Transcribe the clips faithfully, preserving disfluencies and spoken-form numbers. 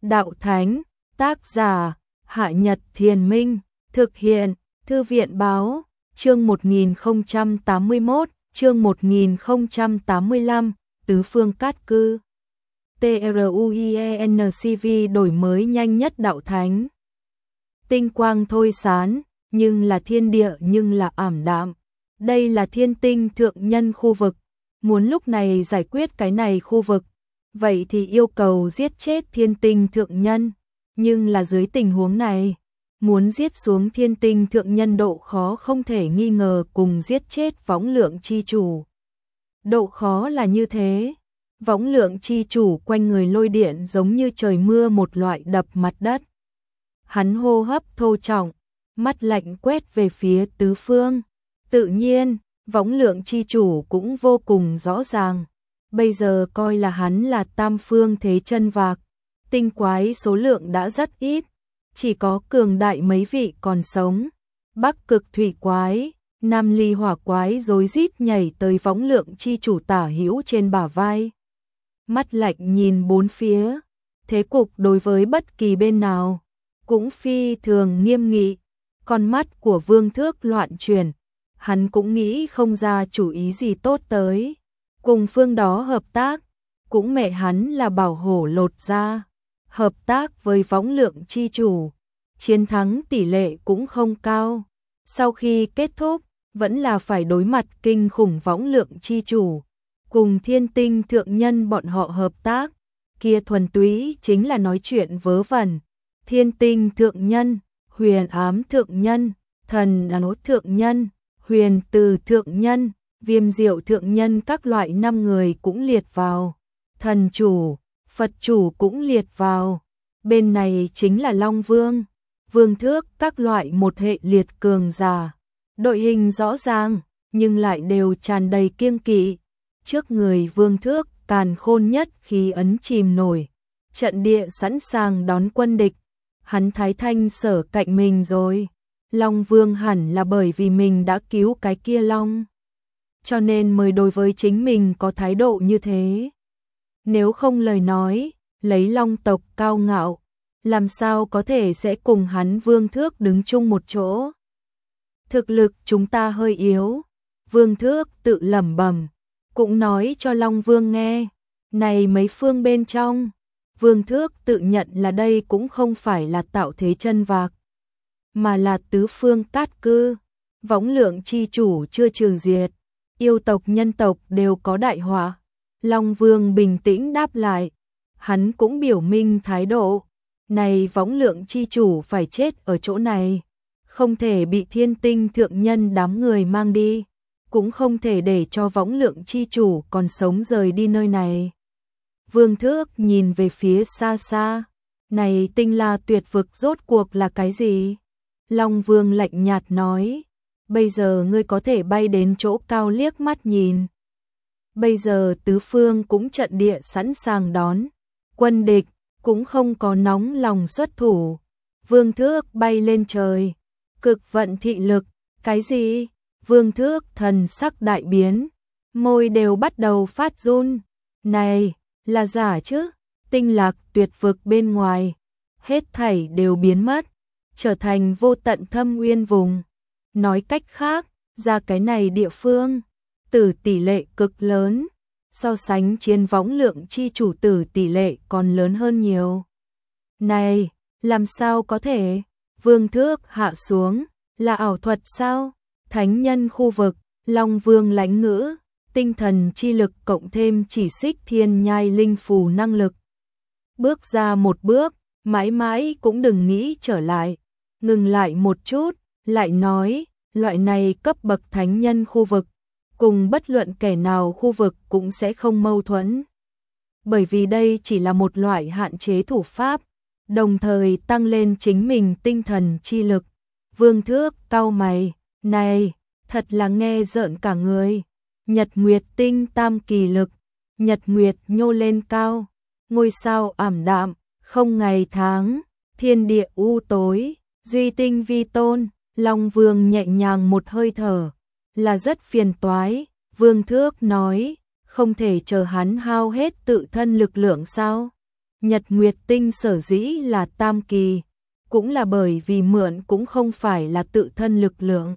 đạo thánh, tác giả, Hạ Nhật Thiền Minh, thực hiện, Thư viện Báo, chương một nghìn không trăm tám mươi mốt, chương một nghìn không trăm tám mươi lăm, tứ phương cát cư. TRUIENCV đổi mới nhanh nhất đạo thánh. Tinh quang thôi sán, nhưng là thiên địa nhưng là ảm đạm. Đây là thiên tinh thượng nhân khu vực. Muốn lúc này giải quyết cái này khu vực, vậy thì yêu cầu giết chết thiên tinh thượng nhân. Nhưng là dưới tình huống này, muốn giết xuống thiên tinh thượng nhân độ khó không thể nghi ngờ cùng giết chết võng lượng chi chủ. Độ khó là như thế. Võng lượng chi chủ quanh người lôi điện giống như trời mưa một loại đập mặt đất. Hắn hô hấp thô trọng, mắt lạnh quét về phía tứ phương. Tự nhiên, võng lượng chi chủ cũng vô cùng rõ ràng. Bây giờ coi là hắn là tam phương thế chân vạc. Tinh quái số lượng đã rất ít, chỉ có cường đại mấy vị còn sống. Bắc cực thủy quái, nam ly hỏa quái rối rít nhảy tới võng lượng chi chủ tả hữu trên bả vai. Mắt lạnh nhìn bốn phía, thế cục đối với bất kỳ bên nào cũng phi thường nghiêm nghị. Con mắt của Vương Thước loạn chuyển, hắn cũng nghĩ không ra chủ ý gì tốt tới. Cùng phương đó hợp tác, cũng mẹ hắn là bảo hổ lột ra. Hợp tác với võng lượng chi chủ, chiến thắng tỷ lệ cũng không cao. Sau khi kết thúc, vẫn là phải đối mặt kinh khủng võng lượng chi chủ. Cùng thiên tinh thượng nhân bọn họ hợp tác, kia thuần túy chính là nói chuyện vớ vẩn. Thiên tinh thượng nhân, huyền ám thượng nhân, thần nốt thượng nhân, huyền từ thượng nhân, viêm diệu thượng nhân các loại năm người cũng liệt vào. Thần chủ, Phật chủ cũng liệt vào. Bên này chính là Long Vương, Vương Thước các loại một hệ liệt cường giả. Đội hình rõ ràng, nhưng lại đều tràn đầy kiêng kỵ. Trước người Vương Thước càn khôn nhất khí ấn chìm nổi. Trận địa sẵn sàng đón quân địch. Hắn thái thanh sở cạnh mình rồi. Long Vương hẳn là bởi vì mình đã cứu cái kia Long, cho nên mới đối với chính mình có thái độ như thế. Nếu không lời nói, lấy Long tộc cao ngạo, làm sao có thể sẽ cùng hắn Vương Thước đứng chung một chỗ. Thực lực chúng ta hơi yếu, Vương Thước tự lẩm bẩm, cũng nói cho Long Vương nghe. Này mấy phương bên trong, Vương Thước tự nhận là đây cũng không phải là tạo thế chân vạc, mà là tứ phương cát cư. Võng lượng chi chủ chưa trừ diệt, yêu tộc nhân tộc đều có đại họa. Long Vương bình tĩnh đáp lại, hắn cũng biểu minh thái độ. Này võng lượng chi chủ phải chết ở chỗ này, không thể bị thiên tinh thượng nhân đám người mang đi, cũng không thể để cho võng lượng chi chủ còn sống rời đi nơi này. Vương Thước nhìn về phía xa xa, này tinh la tuyệt vực rốt cuộc là cái gì? Long Vương lạnh nhạt nói, bây giờ ngươi có thể bay đến chỗ cao liếc mắt nhìn. Bây giờ tứ phương cũng trận địa sẵn sàng đón quân địch, cũng không có nóng lòng xuất thủ. Vương Thước bay lên trời, cực vận thị lực, cái gì? Vương Thước thần sắc đại biến, môi đều bắt đầu phát run. Này, là giả chứ? Tinh lạc tuyệt vực bên ngoài, hết thảy đều biến mất, trở thành vô tận thâm uyên vùng. Nói cách khác, ra cái này địa phương, tử tỷ lệ cực lớn, so sánh chiến võng lượng chi chủ tử tỷ lệ còn lớn hơn nhiều. Này, làm sao có thể? Vương Thước hạ xuống, là ảo thuật sao? Thánh nhân khu vực, Long Vương lãnh ngữ, tinh thần chi lực cộng thêm chỉ xích thiên nhai linh phù năng lực. Bước ra một bước, mãi mãi cũng đừng nghĩ trở lại. Ngừng lại một chút, lại nói, loại này cấp bậc thánh nhân khu vực, cùng bất luận kẻ nào khu vực cũng sẽ không mâu thuẫn. Bởi vì đây chỉ là một loại hạn chế thủ pháp, đồng thời tăng lên chính mình tinh thần chi lực. Vương Thước cau mày, này, thật là nghe rợn cả người. Nhật Nguyệt tinh tam kỳ lực, Nhật Nguyệt nhô lên cao, ngôi sao ảm đạm, không ngày tháng, thiên địa u tối, duy tinh vi tôn. Long Vương nhẹ nhàng một hơi thở, là rất phiền toái. Vương Thước nói, không thể chờ hắn hao hết tự thân lực lượng sao? Nhật Nguyệt Tinh sở dĩ là tam kỳ, cũng là bởi vì mượn cũng không phải là tự thân lực lượng.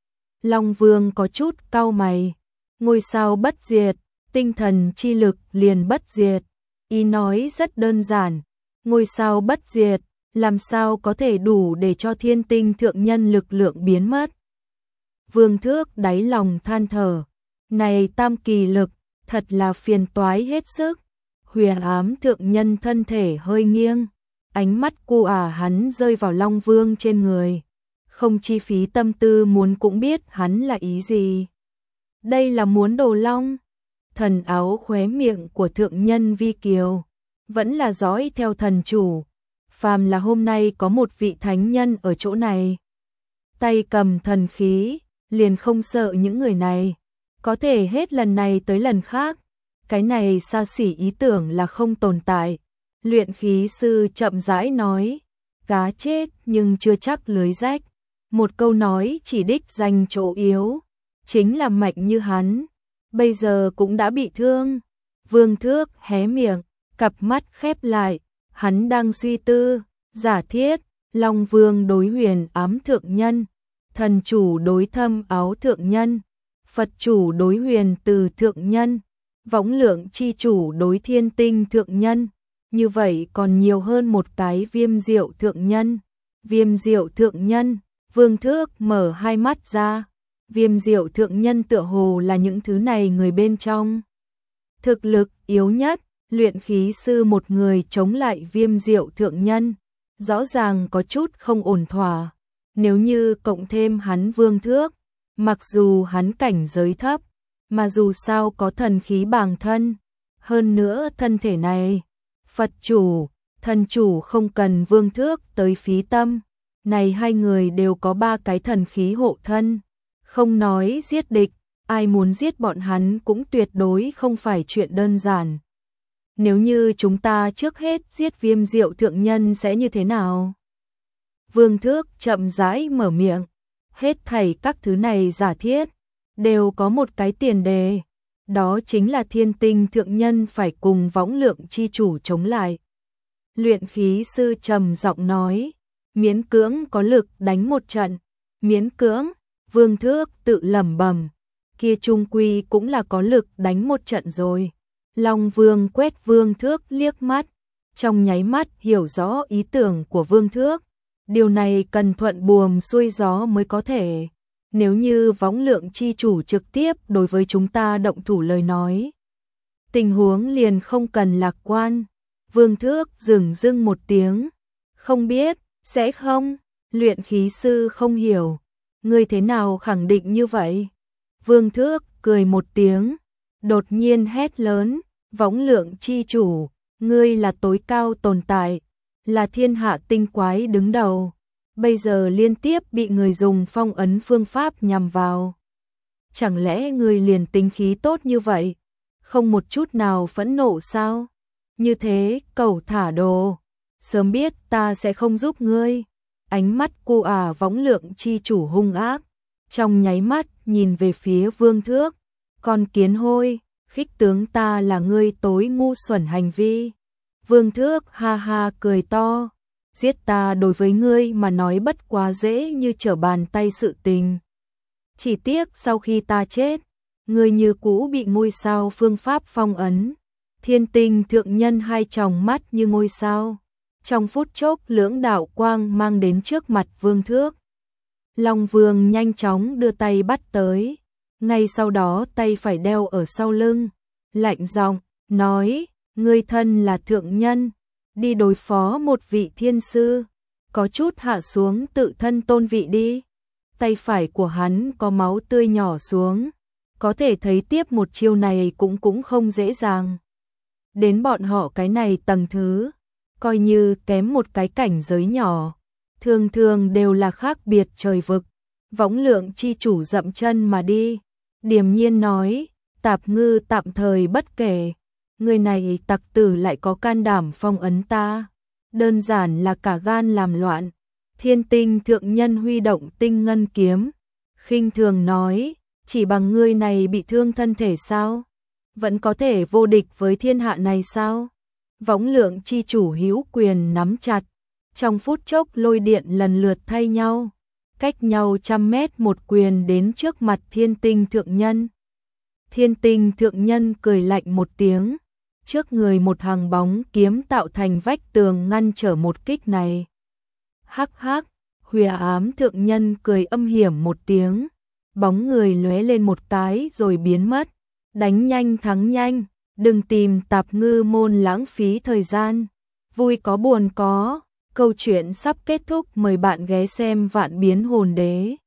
Long Vương có chút cau mày, ngôi sao bất diệt, tinh thần chi lực liền bất diệt. Ý nói rất đơn giản, ngôi sao bất diệt, làm sao có thể đủ để cho thiên tinh thượng nhân lực lượng biến mất. Vương Thước đáy lòng than thở, này tam kỳ lực, thật là phiền toái hết sức. Huyền ám thượng nhân thân thể hơi nghiêng, ánh mắt cu ả hắn rơi vào Long Vương trên người. Không chi phí tâm tư muốn cũng biết hắn là ý gì. Đây là muốn đồ long. Thần áo khóe miệng của thượng nhân Vi Kiều, vẫn là dõi theo thần chủ. Phàm là hôm nay có một vị thánh nhân ở chỗ này, tay cầm thần khí, liền không sợ những người này. Có thể hết lần này tới lần khác, cái này xa xỉ ý tưởng là không tồn tại. Luyện khí sư chậm rãi nói, cá chết nhưng chưa chắc lưới rách. Một câu nói chỉ đích danh chỗ yếu, chính là mạnh như hắn, bây giờ cũng đã bị thương. Vương Thước hé miệng, cặp mắt khép lại, hắn đang suy tư, giả thiết, Long Vương đối huyền ám thượng nhân, thần chủ đối thâm áo thượng nhân, Phật chủ đối huyền từ thượng nhân, võng lượng chi chủ đối thiên tinh thượng nhân, như vậy còn nhiều hơn một cái Viêm Diệu thượng nhân. Viêm Diệu thượng nhân, Vương Thước mở hai mắt ra, Viêm Diệu thượng nhân tựa hồ là những thứ này người bên trong. Thực lực yếu nhất, luyện khí sư một người chống lại Viêm Diệu thượng nhân, rõ ràng có chút không ổn thỏa. Nếu như cộng thêm hắn Vương Thước, mặc dù hắn cảnh giới thấp, mà dù sao có thần khí bàng thân, hơn nữa thân thể này, Phật chủ, thần chủ không cần Vương Thước tới phí tâm. Này hai người đều có ba cái thần khí hộ thân, không nói giết địch, ai muốn giết bọn hắn cũng tuyệt đối không phải chuyện đơn giản. Nếu như chúng ta trước hết giết Viêm Diệu thượng nhân sẽ như thế nào? Vương Thước chậm rãi mở miệng, hết thảy các thứ này giả thiết, đều có một cái tiền đề, đó chính là thiên tinh thượng nhân phải cùng võng lượng chi chủ chống lại. Luyện khí sư trầm giọng nói, miễn cưỡng có lực đánh một trận, miễn cưỡng, Vương Thước tự lẩm bẩm, kia trung quy cũng là có lực đánh một trận rồi. Long Vương quét Vương Thước liếc mắt, trong nháy mắt hiểu rõ ý tưởng của Vương Thước. Điều này cần thuận buồm xuôi gió mới có thể. Nếu như võng lượng chi chủ trực tiếp đối với chúng ta động thủ lời nói, tình huống liền không cần lạc quan. Vương Thước dừng dưng một tiếng, không biết, sẽ không, luyện khí sư không hiểu, ngươi thế nào khẳng định như vậy? Vương Thước cười một tiếng, đột nhiên hét lớn, võng lượng chi chủ, ngươi là tối cao tồn tại, là thiên hạ tinh quái đứng đầu, bây giờ liên tiếp bị người dùng phong ấn phương pháp nhằm vào. Chẳng lẽ ngươi liền tính khí tốt như vậy, không một chút nào phẫn nộ sao? Như thế, cẩu thả đồ, sớm biết ta sẽ không giúp ngươi. Ánh mắt cô ả võng lượng chi chủ hung ác, trong nháy mắt nhìn về phía Vương Thước, con kiến hôi, khích tướng ta là ngươi tối ngu xuẩn hành vi. Vương Thước ha ha cười to, giết ta đối với ngươi mà nói bất quá dễ như trở bàn tay sự tình. Chỉ tiếc sau khi ta chết, ngươi như cũ bị ngôi sao phương pháp phong ấn. Thiên tinh thượng nhân hai tròng mắt như ngôi sao, trong phút chốc lưỡng đạo quang mang đến trước mặt Vương Thước. Long Vương nhanh chóng đưa tay bắt tới, ngay sau đó tay phải đeo ở sau lưng, lạnh giọng nói, ngươi thân là thượng nhân, đi đối phó một vị thiên sư, có chút hạ xuống tự thân tôn vị đi. Tay phải của hắn có máu tươi nhỏ xuống, có thể thấy tiếp một chiêu này cũng cũng không dễ dàng. Đến bọn họ cái này tầng thứ, coi như kém một cái cảnh giới nhỏ, thường thường đều là khác biệt trời vực. Võng lượng chi chủ dậm chân mà đi, điềm nhiên nói, tạp ngư tạm thời bất kể, người này tặc tử lại có can đảm phong ấn ta, đơn giản là cả gan làm loạn. Thiên tinh thượng nhân huy động tinh ngân kiếm, khinh thường nói, chỉ bằng ngươi này bị thương thân thể sao? Vẫn có thể vô địch với thiên hạ này sao? Võng lượng chi chủ hữu quyền nắm chặt, trong phút chốc lôi điện lần lượt thay nhau, cách nhau trăm mét một quyền đến trước mặt Thiên Tinh thượng nhân. Thiên Tinh thượng nhân cười lạnh một tiếng, trước người một hàng bóng kiếm tạo thành vách tường ngăn trở một kích này. Hắc hắc, Huyền Ám thượng nhân cười âm hiểm một tiếng, bóng người lóe lên một cái rồi biến mất. Đánh nhanh thắng nhanh, đừng tìm Tạp Ngư môn lãng phí thời gian. Vui có buồn có, câu chuyện sắp kết thúc, mời bạn ghé xem Vạn Biến Hồn Đế.